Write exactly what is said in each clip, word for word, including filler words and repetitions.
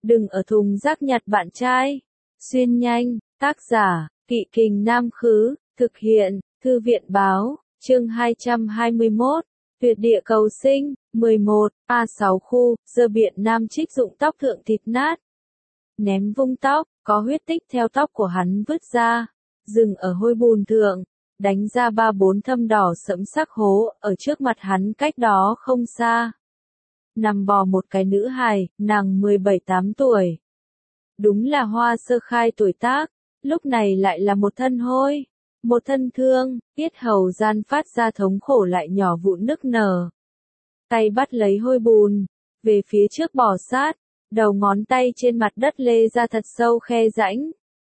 Đừng ở thùng rác nhặt bạn trai. Xuyên nhanh, tác giả, Kỵ Kình Nam Khứ, thực hiện, Thư viện Báo, chương hai trăm hai mươi mốt, tuyệt địa cầu sinh, mười một, A sáu khu, dơ biện nam trích dụng tóc thượng thịt nát. Ném vung tóc, có huyết tích theo tóc của hắn vứt ra, dừng ở hôi bùn thượng, đánh ra ba bốn thâm đỏ sẫm sắc hố, ở trước mặt hắn cách đó không xa. Nằm bò một cái nữ hài, nàng mười bảy tám tuổi. Đúng là hoa sơ khai tuổi tác, lúc này lại là một thân hôi, một thân thương, yết hầu gian phát ra thống khổ lại nhỏ vụn nức nở. Tay bắt lấy hôi bùn, về phía trước bò sát, đầu ngón tay trên mặt đất lê ra thật sâu khe rãnh.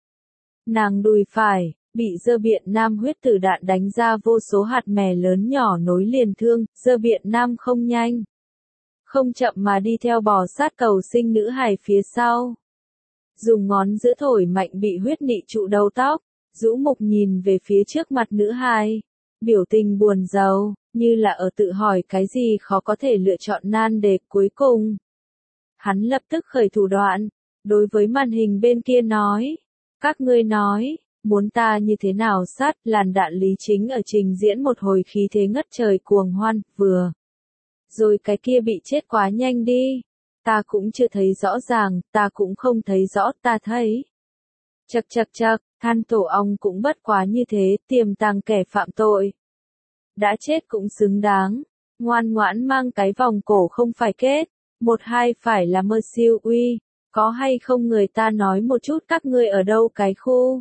Nàng đùi phải, bị dơ biện nam huyết tử đạn đánh ra vô số hạt mè lớn nhỏ nối liền thương, dơ biện nam không nhanh, không chậm mà đi theo bò sát cầu sinh nữ hài phía sau. Dùng ngón giữa thổi mạnh bị huyết nị trụ đầu tóc, rũ mục nhìn về phía trước mặt nữ hài, biểu tình buồn rầu, như là ở tự hỏi cái gì khó có thể lựa chọn nan đề cuối cùng. Hắn lập tức khởi thủ đoạn, đối với màn hình bên kia nói, các ngươi nói, muốn ta như thế nào sát, làn đạn Lý Chính ở trình diễn một hồi khí thế ngất trời cuồng hoan, vừa rồi cái kia bị chết quá nhanh đi. Ta cũng chưa thấy rõ ràng, ta cũng không thấy rõ, ta thấy. Chậc chậc chậc, than tổ ong cũng bất quá như thế, tiềm tàng kẻ phạm tội. Đã chết cũng xứng đáng, ngoan ngoãn mang cái vòng cổ không phải kết, một hai phải là mơ siêu uy, có hay không người ta nói một chút các ngươi ở đâu cái khu.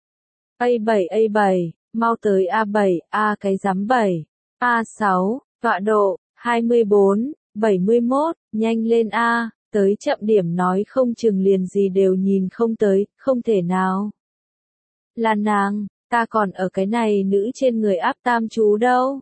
A bảy A bảy, mau tới A bảy, A cái giám bảy, A sáu, tọa độ, hai mươi bốn. bảy mươi mốt, nhanh lên A, tới chậm điểm nói không chừng liền gì đều nhìn không tới, không thể nào. Là nàng, ta còn ở cái này nữ trên người áp tam chú đâu.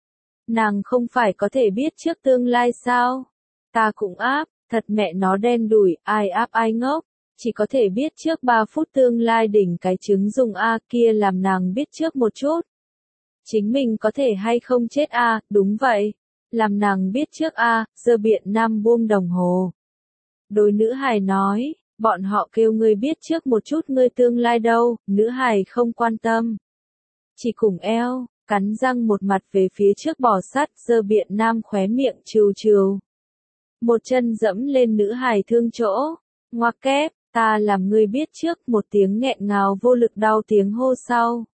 Nàng không phải có thể biết trước tương lai sao? Ta cũng áp, thật mẹ nó đen đủi, ai áp ai ngốc, chỉ có thể biết trước ba phút tương lai đỉnh cái trứng dùng A kia làm nàng biết trước một chút. Chính mình có thể hay không chết A, đúng vậy. Làm nàng biết trước a, dơ biện nam buông đồng hồ. Đối nữ hài nói, bọn họ kêu ngươi biết trước một chút ngươi tương lai đâu, nữ hài không quan tâm. Chỉ cùng eo, cắn răng một mặt về phía trước bò sát, dơ biện nam khóe miệng trừ trừ. Một chân dẫm lên nữ hài thương chỗ, ngoặc kép, ta làm ngươi biết trước, một tiếng nghẹn ngào vô lực đau tiếng hô sau.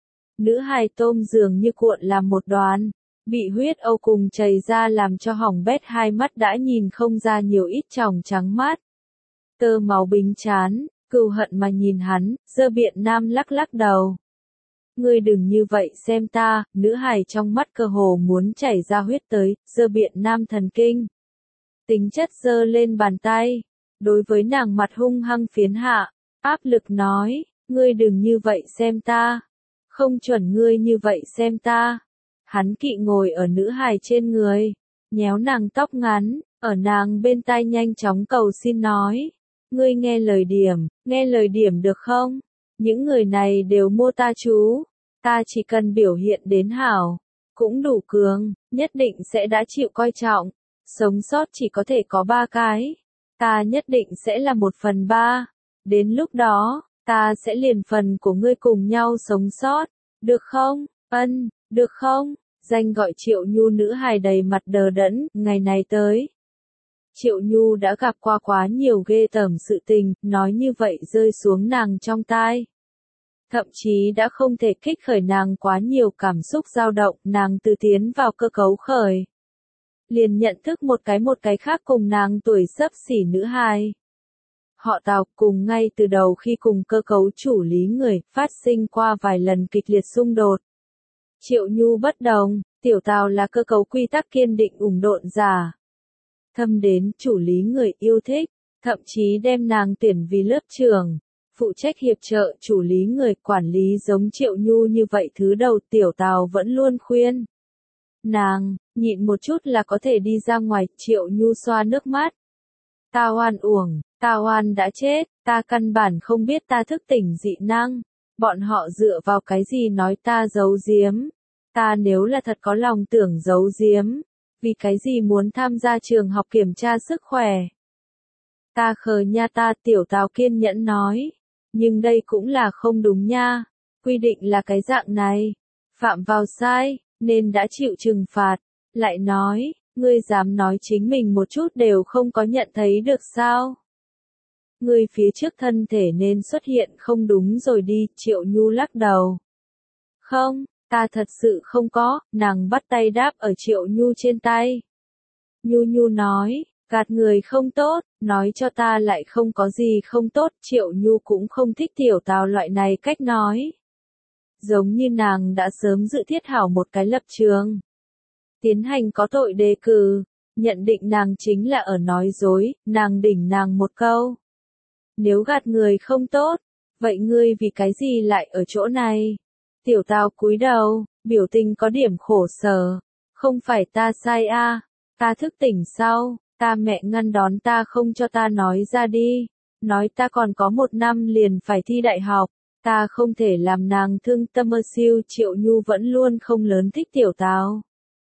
Nữ hài tôm dường như cuộn làm một đoàn. Bị huyết âu cùng chảy ra làm cho hỏng bét hai mắt đã nhìn không ra nhiều ít tròng trắng mắt. Tơ máu bính chán, cừu hận mà nhìn hắn, dơ biện nam lắc lắc đầu. Ngươi đừng như vậy xem ta, nữ hài trong mắt cơ hồ muốn chảy ra huyết tới, dơ biện nam thần kinh. Tính chất dơ lên bàn tay, đối với nàng mặt hung hăng phiến hạ, áp lực nói, ngươi đừng như vậy xem ta, không chuẩn ngươi như vậy xem ta. Hắn kỵ ngồi ở nữ hài trên người, nhéo nàng tóc ngắn, ở nàng bên tai nhanh chóng cầu xin nói. Ngươi nghe lời điểm, nghe lời điểm được không? Những người này đều mua ta chú, ta chỉ cần biểu hiện đến hảo, cũng đủ cường, nhất định sẽ đã chịu coi trọng. Sống sót chỉ có thể có ba cái, ta nhất định sẽ là một phần ba. Đến lúc đó, ta sẽ liền phần của ngươi cùng nhau sống sót, được không? Ân. Được không? Danh gọi Triệu Nhu nữ hài đầy mặt đờ đẫn, ngày này tới. Triệu Nhu đã gặp qua quá nhiều ghê tởm sự tình, nói như vậy rơi xuống nàng trong tai. Thậm chí đã không thể kích khởi nàng quá nhiều cảm xúc dao động, nàng từ tiến vào cơ cấu khởi. Liền nhận thức một cái một cái khác cùng nàng tuổi xấp xỉ nữ hài. Họ Tào cùng ngay từ đầu khi cùng cơ cấu chủ lý người, phát sinh qua vài lần kịch liệt xung đột. Triệu Nhu bất đồng, tiểu Tào là cơ cấu quy tắc kiên định ủng độn giả. Thâm đến chủ lý người yêu thích, thậm chí đem nàng tuyển vì lớp trưởng, phụ trách hiệp trợ chủ lý người quản lý giống Triệu Nhu như vậy thứ đầu tiểu Tào vẫn luôn khuyên. Nàng, nhịn một chút là có thể đi ra ngoài, Triệu Nhu xoa nước mắt. Ta oan uổng, ta oan đã chết, ta căn bản không biết ta thức tỉnh dị năng. Bọn họ dựa vào cái gì nói ta giấu giếm? Ta nếu là thật có lòng tưởng giấu giếm, vì cái gì muốn tham gia trường học kiểm tra sức khỏe? Ta khờ nha ta, Tiểu Tào kiên nhẫn nói. Nhưng đây cũng là không đúng nha. Quy định là cái dạng này. Phạm vào sai, nên đã chịu trừng phạt. Lại nói, ngươi dám nói chính mình một chút đều không có nhận thấy được sao? Ngươi phía trước thân thể nên xuất hiện không đúng rồi đi, Triệu Nhu lắc đầu. Không, ta thật sự không có, nàng bắt tay đáp ở Triệu Nhu trên tay. Nhu Nhu nói, gạt người không tốt, nói cho ta lại không có gì không tốt, Triệu Nhu cũng không thích Tiểu Tào loại này cách nói. Giống như nàng đã sớm dự thiết hảo một cái lập trường. Tiến hành có tội đề cử, nhận định nàng chính là ở nói dối, nàng đỉnh nàng một câu. Nếu gạt người không tốt, vậy ngươi vì cái gì lại ở chỗ này? Tiểu Tào cúi đầu, biểu tình có điểm khổ sở. Không phải ta sai a, à, ta thức tỉnh sau, ta mẹ ngăn đón ta không cho ta nói ra đi. Nói ta còn có một năm liền phải thi đại học, ta không thể làm nàng thương tâm ơ siêu. Triệu Nhu vẫn luôn không lớn thích Tiểu Tào.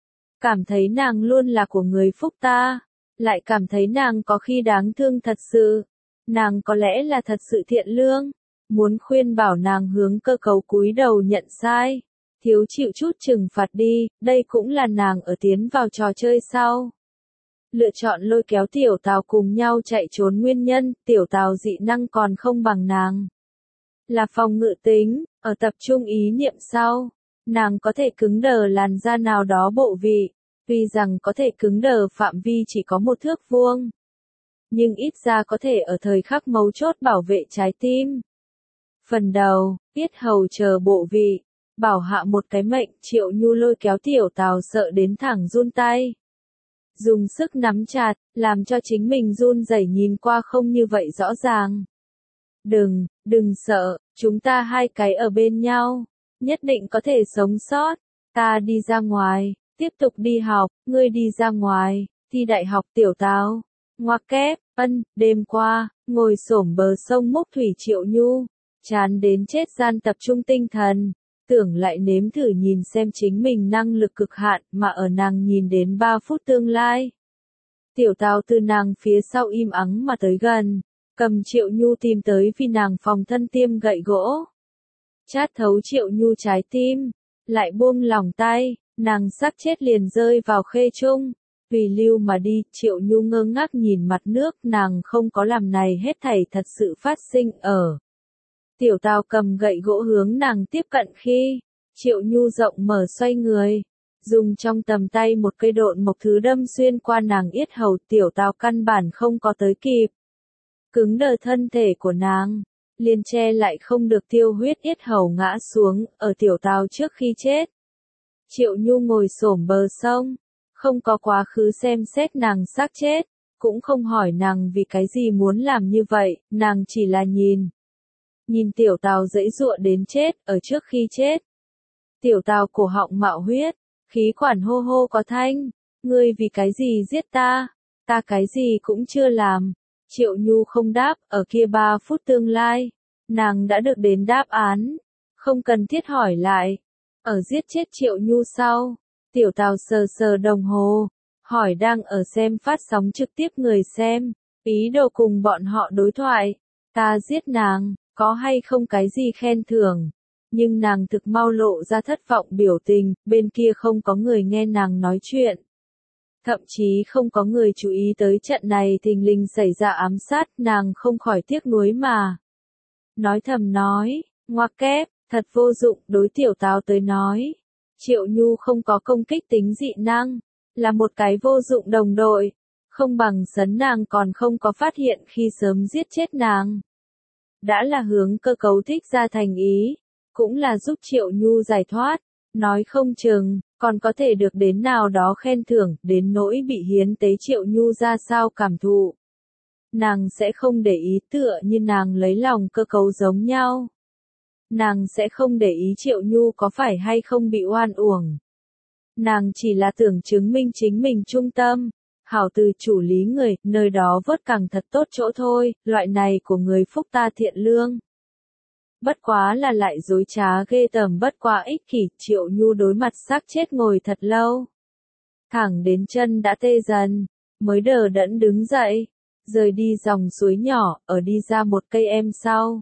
Cảm thấy nàng luôn là của người phúc ta, lại cảm thấy nàng có khi đáng thương thật sự. Nàng có lẽ là thật sự thiện lương, muốn khuyên bảo nàng hướng cơ cấu cúi đầu nhận sai, thiếu chịu chút trừng phạt đi, đây cũng là nàng ở tiến vào trò chơi sau. Lựa chọn lôi kéo Tiểu Tào cùng nhau chạy trốn nguyên nhân, Tiểu Tào dị năng còn không bằng nàng. Là phòng ngự tính, ở tập trung ý niệm sau, nàng có thể cứng đờ làn da nào đó bộ vị, tuy rằng có thể cứng đờ phạm vi chỉ có một thước vuông. Nhưng ít ra có thể ở thời khắc mấu chốt bảo vệ trái tim. Phần đầu, yết hầu chờ bộ vị, bảo hạ một cái mệnh. Triệu Nhu lôi kéo Tiểu Tào sợ đến thẳng run tay. Dùng sức nắm chặt, làm cho chính mình run rẩy nhìn qua không như vậy rõ ràng. Đừng, đừng sợ, chúng ta hai cái ở bên nhau, nhất định có thể sống sót. Ta đi ra ngoài, tiếp tục đi học, ngươi đi ra ngoài, thi đại học. Tiểu Tào. Ngoặc kép, ân, đêm qua, ngồi xổm bờ sông múc thủy. Triệu Nhu, chán đến chết gian tập trung tinh thần, tưởng lại nếm thử nhìn xem chính mình năng lực cực hạn, mà ở nàng nhìn đến ba phút tương lai. Tiểu Tào từ nàng phía sau im ắng mà tới gần, cầm Triệu Nhu tìm tới vì nàng phòng thân tiêm gậy gỗ. Chát thấu Triệu Nhu trái tim, lại buông lỏng tay, nàng sắc chết liền rơi vào khê trung. Vì lưu mà đi, Triệu Nhu ngơ ngác nhìn mặt nước, nàng không có làm này hết thảy thật sự phát sinh ở. Tiểu Tào cầm gậy gỗ hướng nàng tiếp cận khi, Triệu Nhu rộng mở xoay người, dùng trong tầm tay một cây độn mộc thứ đâm xuyên qua nàng yết hầu. Tiểu Tào căn bản không có tới kịp. Cứng đờ thân thể của nàng, liền che lại không được tiêu huyết yết hầu ngã xuống, ở Tiểu Tào trước khi chết. Triệu Nhu ngồi xổm bờ sông. Không có quá khứ xem xét nàng xác chết, cũng không hỏi nàng vì cái gì muốn làm như vậy, nàng chỉ là nhìn. Nhìn Tiểu Tào giãy giụa đến chết, ở trước khi chết. Tiểu Tào cổ họng mạo huyết, khí quản hô hô có thanh, ngươi vì cái gì giết ta, ta cái gì cũng chưa làm. Triệu Nhu không đáp, ở kia ba phút tương lai, nàng đã được đến đáp án, không cần thiết hỏi lại. Ở giết chết Triệu Nhu sau, Tiểu Tào sờ sờ đồng hồ, hỏi đang ở xem phát sóng trực tiếp người xem, ý đồ cùng bọn họ đối thoại. Ta giết nàng, có hay không cái gì khen thưởng? Nhưng nàng thực mau lộ ra thất vọng biểu tình, bên kia không có người nghe nàng nói chuyện. Thậm chí không có người chú ý tới trận này thình lình xảy ra ám sát, nàng không khỏi tiếc nuối mà. Nói thầm nói, ngoặc kép, thật vô dụng. Đối Tiểu Tào tới nói, Triệu Nhu không có công kích tính dị năng, là một cái vô dụng đồng đội, không bằng sấn nàng còn không có phát hiện khi sớm giết chết nàng. Đã là hướng cơ cấu thích ra thành ý, cũng là giúp Triệu Nhu giải thoát, nói không chừng, còn có thể được đến nào đó khen thưởng, đến nỗi bị hiến tế Triệu Nhu ra sao cảm thụ. Nàng sẽ không để ý tựa như nàng lấy lòng cơ cấu giống nhau. Nàng sẽ không để ý Triệu Nhu có phải hay không bị oan uổng. Nàng chỉ là tưởng chứng minh chính mình trung tâm, hảo từ chủ lý người, nơi đó vớt càng thật tốt chỗ thôi, loại này của người phúc ta thiện lương. Bất quá là lại dối trá ghê tởm, bất quá ích kỷ. Triệu Nhu đối mặt xác chết ngồi thật lâu. Thẳng đến chân đã tê dần, mới đờ đẫn đứng dậy. rời đi dòng suối nhỏ, ở đi ra một cây em sau.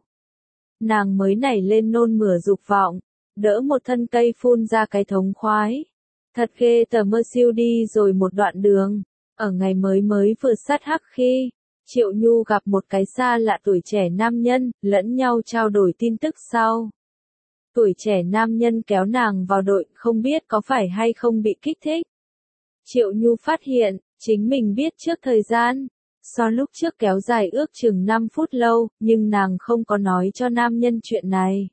Nàng mới nảy lên nôn mửa dục vọng, đỡ một thân cây phun ra cái thống khoái. Thật ghê tởm mơ siêu đi rồi một đoạn đường, ở ngày mới mới vừa sát hắc khi, Triệu Nhu gặp một cái xa lạ tuổi trẻ nam nhân, lẫn nhau trao đổi tin tức sau. Tuổi trẻ nam nhân kéo nàng vào đội, không biết có phải hay không bị kích thích. Triệu Nhu phát hiện, chính mình biết trước thời gian, so lúc trước kéo dài ước chừng năm phút lâu, nhưng nàng không có nói cho nam nhân chuyện này.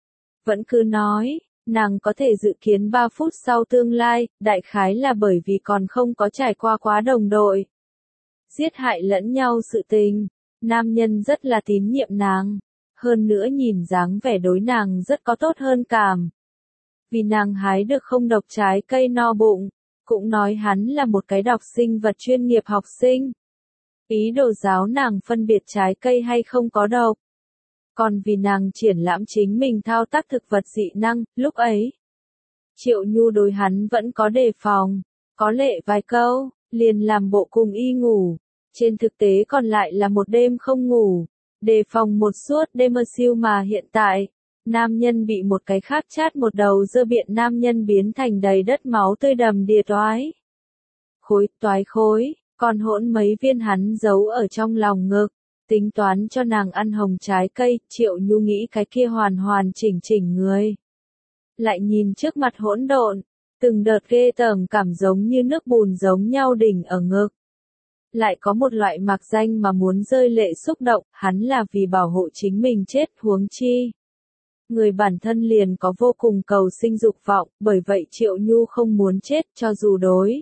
Vẫn cứ nói, nàng có thể dự kiến ba phút sau tương lai, đại khái là bởi vì còn không có trải qua quá đồng đội. Giết hại lẫn nhau sự tình, nam nhân rất là tín nhiệm nàng, hơn nữa nhìn dáng vẻ đối nàng rất có tốt hơn cảm. Vì nàng hái được không độc trái cây no bụng, cũng nói hắn là một cái đọc sinh vật chuyên nghiệp học sinh. Ý đồ giáo nàng phân biệt trái cây hay không có độc. Còn vì nàng triển lãm chính mình thao tác thực vật dị năng, lúc ấy. Triệu Nhu đối hắn vẫn có đề phòng, có lệ vài câu, liền làm bộ cùng y ngủ. Trên thực tế còn lại là một đêm không ngủ, đề phòng một suốt đêm mơ siêu mà hiện tại. Nam nhân bị một cái khác chát một đầu dơ biện nam nhân biến thành đầy đất máu tươi đầm đìa toái. Khối, toái khối, còn hỗn mấy viên hắn giấu ở trong lòng ngực. Tính toán cho nàng ăn hồng trái cây, Triệu Nhu nghĩ cái kia hoàn hoàn chỉnh chỉnh người. Lại nhìn trước mặt hỗn độn, từng đợt ghê tởm cảm giống như nước bùn giống nhau đỉnh ở ngực. Lại có một loại mặc danh mà muốn rơi lệ xúc động, hắn là vì bảo hộ chính mình chết huống chi. Người bản thân liền có vô cùng cầu sinh dục vọng, bởi vậy Triệu Nhu không muốn chết cho dù đối.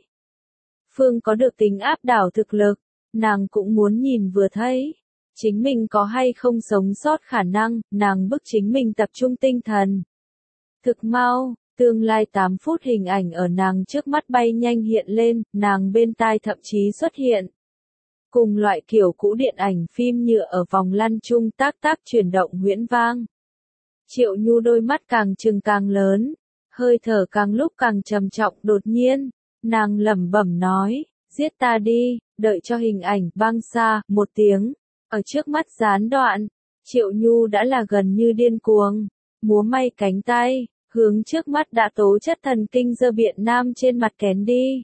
Phương có được tính áp đảo thực lực, nàng cũng muốn nhìn vừa thấy. Chính mình có hay không sống sót khả năng, nàng bức chính mình tập trung tinh thần. Thực mau, tương lai tám phút hình ảnh ở nàng trước mắt bay nhanh hiện lên, nàng bên tai thậm chí xuất hiện. Cùng loại kiểu cũ điện ảnh phim nhựa ở vòng lăn chung tác tác chuyển động huyễn vang. Triệu Nhu đôi mắt càng trừng càng lớn, hơi thở càng lúc càng trầm trọng đột nhiên, nàng lẩm bẩm nói, giết ta đi, đợi cho hình ảnh băng xa, một tiếng. Ở trước mắt gián đoạn, Triệu Nhu đã là gần như điên cuồng, múa may cánh tay, hướng trước mắt đã tố chất thần kinh dơ biện nam trên mặt kén đi.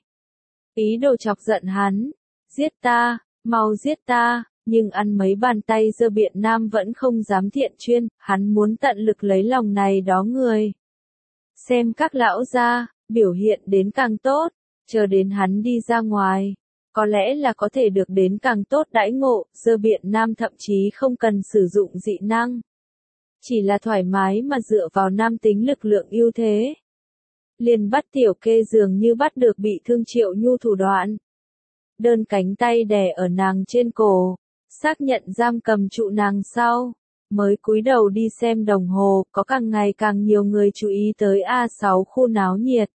Ý đồ chọc giận hắn, giết ta, mau giết ta, nhưng ăn mấy bàn tay dơ biện nam vẫn không dám thiện chuyên, hắn muốn tận lực lấy lòng này đó người. Xem các lão gia, biểu hiện đến càng tốt, chờ đến hắn đi ra ngoài. Có lẽ là có thể được đến càng tốt đãi ngộ, dơ biện nam thậm chí không cần sử dụng dị năng. Chỉ là thoải mái mà dựa vào nam tính lực lượng ưu thế. Liền bắt tiểu kê dường như bắt được bị thương Triệu Nhu thủ đoạn. Đơn cánh tay đè ở nàng trên cổ, xác nhận giam cầm trụ nàng sau. Mới cúi đầu đi xem đồng hồ, có càng ngày càng nhiều người chú ý tới A sáu khu náo nhiệt.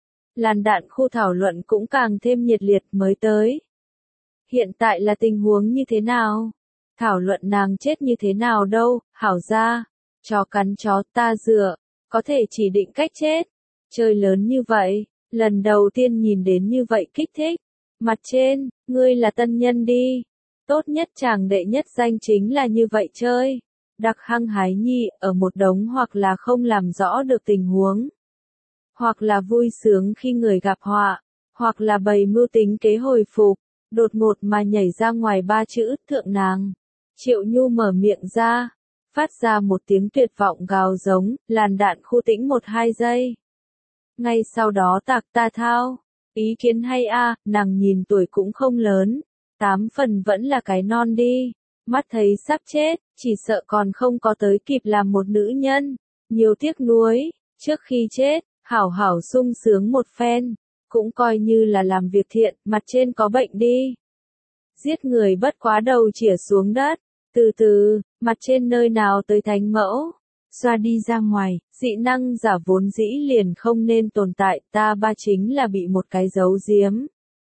Làn đạn khu thảo luận cũng càng thêm nhiệt liệt mới tới. Hiện tại là tình huống như thế nào? Thảo luận nàng chết như thế nào đâu, hảo ra. Chó cắn chó ta dựa, có thể chỉ định cách chết. Chơi lớn như vậy, lần đầu tiên nhìn đến như vậy kích thích. Mặt trên, ngươi là tân nhân đi. Tốt nhất chàng đệ nhất danh chính là như vậy chơi. Đặc hăng hái nhi, ở một đống hoặc là không làm rõ được tình huống. Hoặc là vui sướng khi người gặp họa, hoặc là bày mưu tính kế hồi phục, đột ngột mà nhảy ra ngoài ba chữ thượng nàng. Triệu Nhu mở miệng ra, phát ra một tiếng tuyệt vọng gào giống, làn đạn khu tĩnh một hai giây. Ngay sau đó tạc ta thao, ý kiến hay a, nàng nhìn tuổi cũng không lớn, tám phần vẫn là cái non đi, mắt thấy sắp chết, chỉ sợ còn không có tới kịp làm một nữ nhân, nhiều tiếc nuối, trước khi chết. Hảo hảo sung sướng một phen, cũng coi như là làm việc thiện, mặt trên có bệnh đi. Giết người bất quá đầu chĩa xuống đất, từ từ, mặt trên nơi nào tới thánh mẫu, xoa đi ra ngoài, dị năng giả vốn dĩ liền không nên tồn tại, ta ba chính là bị một cái giấu giếm.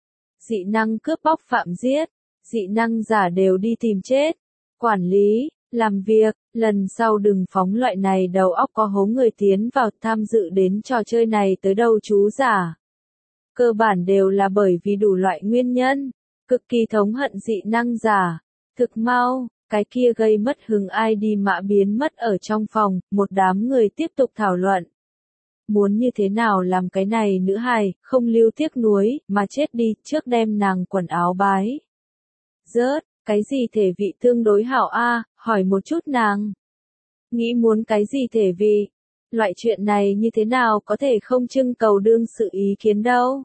Dị năng cướp bóc phạm giết, dị năng giả đều đi tìm chết, quản lý. Làm việc, lần sau đừng phóng loại này đầu óc có hố người tiến vào tham dự đến trò chơi này tới đâu chú giả. Cơ bản đều là bởi vì đủ loại nguyên nhân, cực kỳ thống hận dị năng giả. Thực mau, cái kia gây mất hứng i đê mã biến mất ở trong phòng, một đám người tiếp tục thảo luận. Muốn như thế nào làm cái này nữ hài, không lưu tiếc nuối, mà chết đi, trước đem nàng quần áo bái. Rớt, cái gì thể vị tương đối hảo a, hỏi một chút nàng. Nghĩ muốn cái gì thể vị? Loại chuyện này như thế nào có thể không trưng cầu đương sự ý kiến đâu.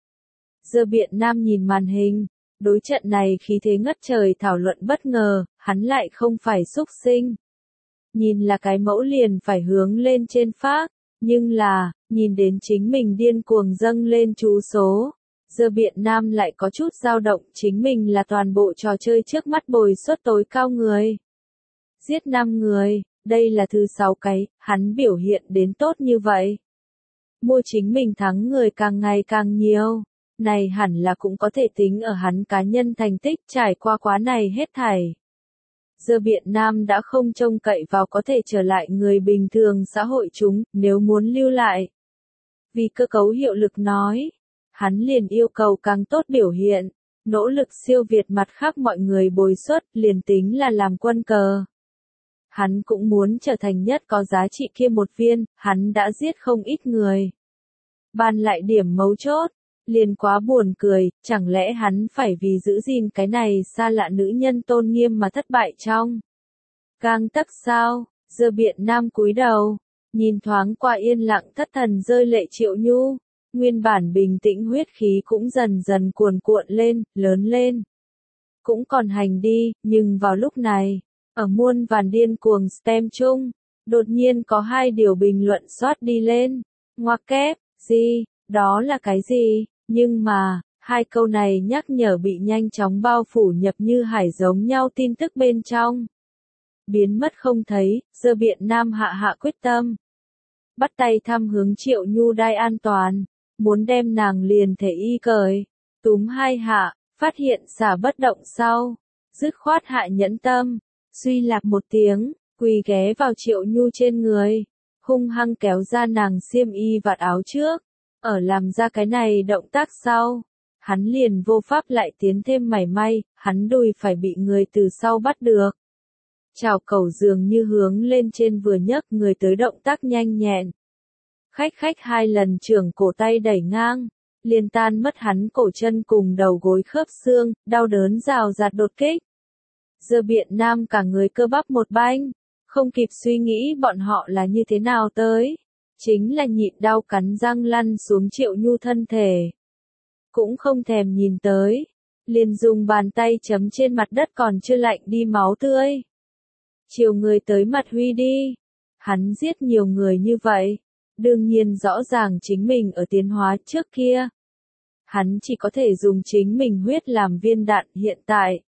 Dơ Biện Nam nhìn màn hình, đối trận này khí thế ngất trời thảo luận bất ngờ, hắn lại không phải xúc sinh. Nhìn là cái mẫu liền phải hướng lên trên phác, nhưng là, nhìn đến chính mình điên cuồng dâng lên chú số. Dơ Biện Nam lại có chút dao động, chính mình là toàn bộ trò chơi trước mắt bồi suất tối cao người. Giết năm người, đây là thứ sáu cái, hắn biểu hiện đến tốt như vậy. Mua chính mình thắng người càng ngày càng nhiều, này hẳn là cũng có thể tính ở hắn cá nhân thành tích trải qua quá này hết thảy. Dơ Biện Nam đã không trông cậy vào có thể trở lại người bình thường xã hội chúng, nếu muốn lưu lại. Vì cơ cấu hiệu lực nói, hắn liền yêu cầu càng tốt biểu hiện, nỗ lực siêu việt mặt khác mọi người bồi suất, liền tính là làm quân cờ. Hắn cũng muốn trở thành nhất có giá trị kia một viên, hắn đã giết không ít người. Bàn lại điểm mấu chốt, liền quá buồn cười, chẳng lẽ hắn phải vì giữ gìn cái này xa lạ nữ nhân tôn nghiêm mà thất bại trong gang tấc sao? Dơ Biện Nam cúi đầu, nhìn thoáng qua yên lặng thất thần rơi lệ Triệu Nhu, nguyên bản bình tĩnh huyết khí cũng dần dần cuồn cuộn lên, lớn lên. Cũng còn hành đi, nhưng vào lúc này, ở muôn vàn điên cuồng spam chung, đột nhiên có hai điều bình luận xoát đi lên. Ngoặc kép, gì, đó là cái gì? Nhưng mà, hai câu này nhắc nhở bị nhanh chóng bao phủ nhập như hải giống nhau tin tức bên trong. Biến mất không thấy, Dơ Biện Nam hạ hạ quyết tâm. Bắt tay thăm hướng Triệu Nhu đai an toàn, muốn đem nàng liền thể y cởi. Túm hai hạ, phát hiện xả bất động sau. Dứt khoát hạ nhẫn tâm, suy lạc một tiếng, quỳ ghé vào Triệu Nhu trên người. Hung hăng kéo ra nàng xiêm y vạt áo trước. Ở làm ra cái này động tác sau, hắn liền vô pháp lại tiến thêm mảy may, hắn đùi phải bị người từ sau bắt được. Chào cầu dường như hướng lên trên vừa nhấc người tới động tác nhanh nhẹn. Khách khách hai lần trưởng cổ tay đẩy ngang, liền tan mất hắn cổ chân cùng đầu gối khớp xương, đau đớn rào rạt đột kích. Dơ Biện Nam cả người cơ bắp một banh, không kịp suy nghĩ bọn họ là như thế nào tới. Chính là nhịn đau cắn răng lăn xuống Triệu Nhu thân thể. Cũng không thèm nhìn tới, liền dùng bàn tay chấm trên mặt đất còn chưa lạnh đi máu tươi. Chiều người tới mặt huy đi. Hắn giết nhiều người như vậy, đương nhiên rõ ràng chính mình ở tiến hóa trước kia. Hắn chỉ có thể dùng chính mình huyết làm viên đạn hiện tại.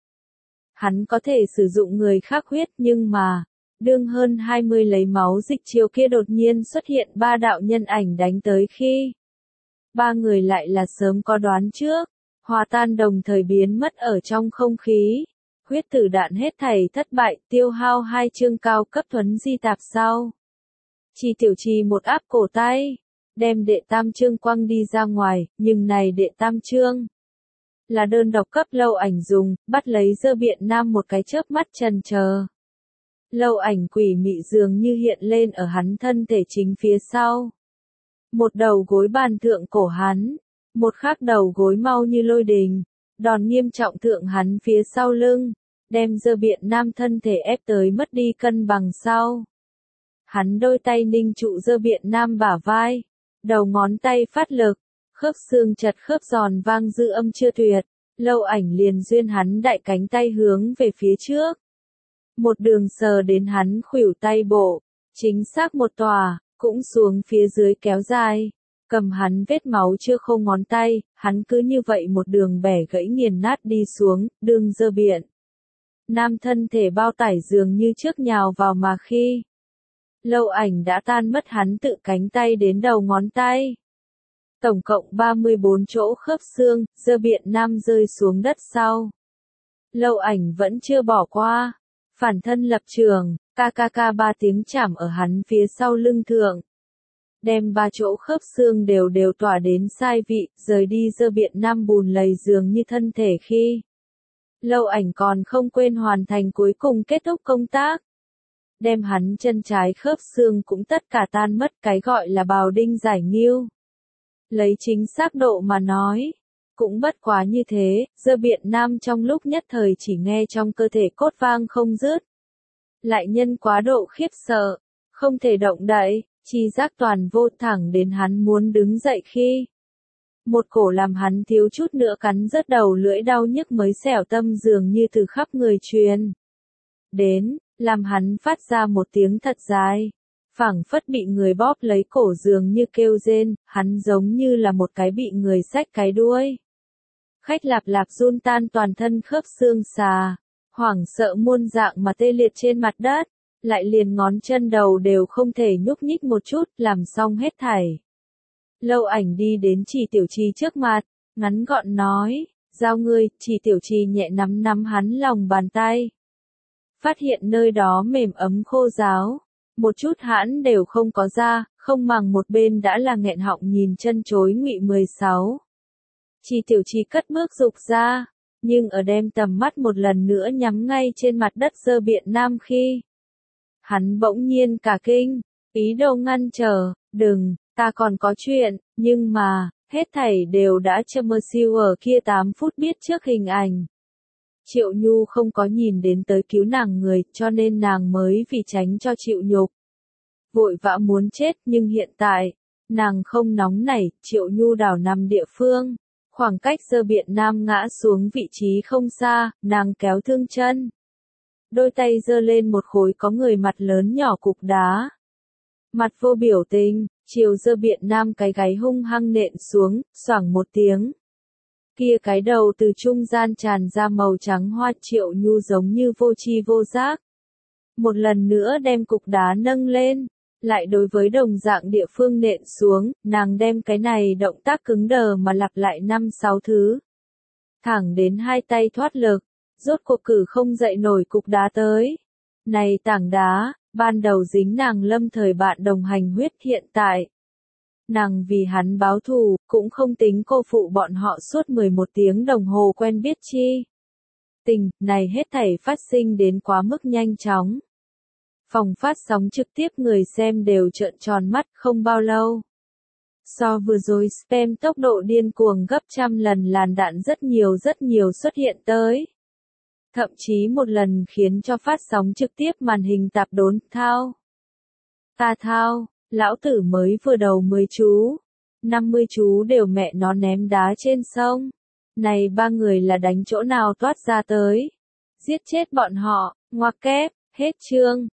Hắn có thể sử dụng người khác huyết nhưng mà, đương hơn hai mươi lấy máu dịch chiều kia đột nhiên xuất hiện ba đạo nhân ảnh đánh tới khi. Ba người lại là sớm có đoán trước, hòa tan đồng thời biến mất ở trong không khí. Huyết tử đạn hết thảy thất bại, tiêu hao hai chương cao cấp thuấn di tạp sau. Chỉ tiểu trì một áp cổ tay, đem đệ tam chương quăng đi ra ngoài, nhưng này đệ tam chương là đơn độc cấp Lâu Ảnh dùng, bắt lấy Dơ Biện Nam một cái chớp mắt chần chờ. Lâu Ảnh quỷ mị dường như hiện lên ở hắn thân thể chính phía sau. Một đầu gối bàn thượng cổ hắn, một khác đầu gối mau như lôi đình, đòn nghiêm trọng thượng hắn phía sau lưng, đem Dơ Biện Nam thân thể ép tới mất đi cân bằng sau. Hắn đôi tay ninh trụ Dơ Biện Nam bả vai, đầu ngón tay phát lực, khớp xương chật khớp giòn vang dư âm chưa tuyệt, Lâu Ảnh liền duyên hắn đại cánh tay hướng về phía trước. Một đường sờ đến hắn khuỷu tay bộ, chính xác một tòa, cũng xuống phía dưới kéo dài, cầm hắn vết máu chưa khô ngón tay, hắn cứ như vậy một đường bẻ gãy nghiền nát đi xuống, đường Dơ Biện Nam thân thể bao tải dường như trước nhào vào mà khi. Lâu Ảnh đã tan mất hắn tự cánh tay đến đầu ngón tay. Tổng cộng ba mươi bốn chỗ khớp xương, Dơ Biện Nam rơi xuống đất sau. Lâu Ảnh vẫn chưa bỏ qua. Phản thân lập trường, ca ca ca ba tiếng chảm ở hắn phía sau lưng thượng. Đem ba chỗ khớp xương đều đều tỏa đến sai vị, rời đi Dơ Biện Nam bùn lầy dường như thân thể khi. Lâu Ảnh còn không quên hoàn thành cuối cùng kết thúc công tác. Đem hắn chân trái khớp xương cũng tất cả tan mất, cái gọi là bào đinh giải nghiêu. Lấy chính xác độ mà nói, cũng bất quá như thế, Dơ Biện Nam trong lúc nhất thời chỉ nghe trong cơ thể cốt vang không dứt. Lại nhân quá độ khiếp sợ, không thể động đậy, chi giác toàn vô, thẳng đến hắn muốn đứng dậy khi một cổ làm hắn thiếu chút nữa cắn rớt đầu lưỡi đau nhức mới xẻo tâm dường như từ khắp người truyền đến, làm hắn phát ra một tiếng thật dài, phảng phất bị người bóp lấy cổ dường như kêu rên, hắn giống như là một cái bị người xách cái đuôi. Khách lạp lạp run tan toàn thân khớp xương xà, hoảng sợ muôn dạng mà tê liệt trên mặt đất, lại liền ngón chân đầu đều không thể nhúc nhích một chút, làm xong hết thảy. Lâu Ảnh đi đến Chỉ Tiểu Trì trước mặt, ngắn gọn nói, giao ngươi, Chỉ Tiểu Trì nhẹ nắm nắm hắn lòng bàn tay. Phát hiện nơi đó mềm ấm khô ráo, một chút hãn đều không có ra, không màng một bên đã là nghẹn họng nhìn chân chối Ngụy mười sáu. Chỉ Tiểu Trì cất bước dục ra, nhưng ở đem tầm mắt một lần nữa nhắm ngay trên mặt đất Dơ Biện Nam khi hắn bỗng nhiên cả kinh, ý đồ ngăn trở, đừng, ta còn có chuyện, nhưng mà, hết thảy đều đã châm mơ siêu ở kia tám phút biết trước hình ảnh. Triệu Nhu không có nhìn đến tới cứu nàng người, cho nên nàng mới vì tránh cho chịu nhục. Vội vã muốn chết, nhưng hiện tại, nàng không nóng nảy, Triệu Nhu đảo nằm địa phương. Khoảng cách Dơ Biện Nam ngã xuống vị trí không xa, nàng kéo thương chân. Đôi tay giơ lên một khối có người mặt lớn nhỏ cục đá. Mặt vô biểu tình, chiều Dơ Biện Nam cái gáy hung hăng nện xuống, xoảng một tiếng. Kia cái đầu từ trung gian tràn ra màu trắng hoa, Triệu Nhu giống như vô tri vô giác. Một lần nữa đem cục đá nâng lên, lại đối với đồng dạng địa phương nện xuống, nàng đem cái này động tác cứng đờ mà lặp lại năm sáu thứ. Thẳng đến hai tay thoát lực, rốt cuộc cử không dậy nổi cục đá tới. Này tảng đá, ban đầu dính nàng lâm thời bạn đồng hành huyết, hiện tại. Nàng vì hắn báo thù, cũng không tính cô phụ bọn họ suốt mười một tiếng đồng hồ quen biết chi. Tình, này hết thảy phát sinh đến quá mức nhanh chóng. Phòng phát sóng trực tiếp người xem đều trợn tròn mắt, không bao lâu. So vừa rồi spam tốc độ điên cuồng gấp trăm lần, làn đạn rất nhiều rất nhiều xuất hiện tới. Thậm chí một lần khiến cho phát sóng trực tiếp màn hình tạp đốn, thao. Ta thao, lão tử mới vừa đầu mười chú. năm mươi chú đều mẹ nó ném đá trên sông. Này ba người là đánh chỗ nào toát ra tới. Giết chết bọn họ, ngoặc kép, hết chương.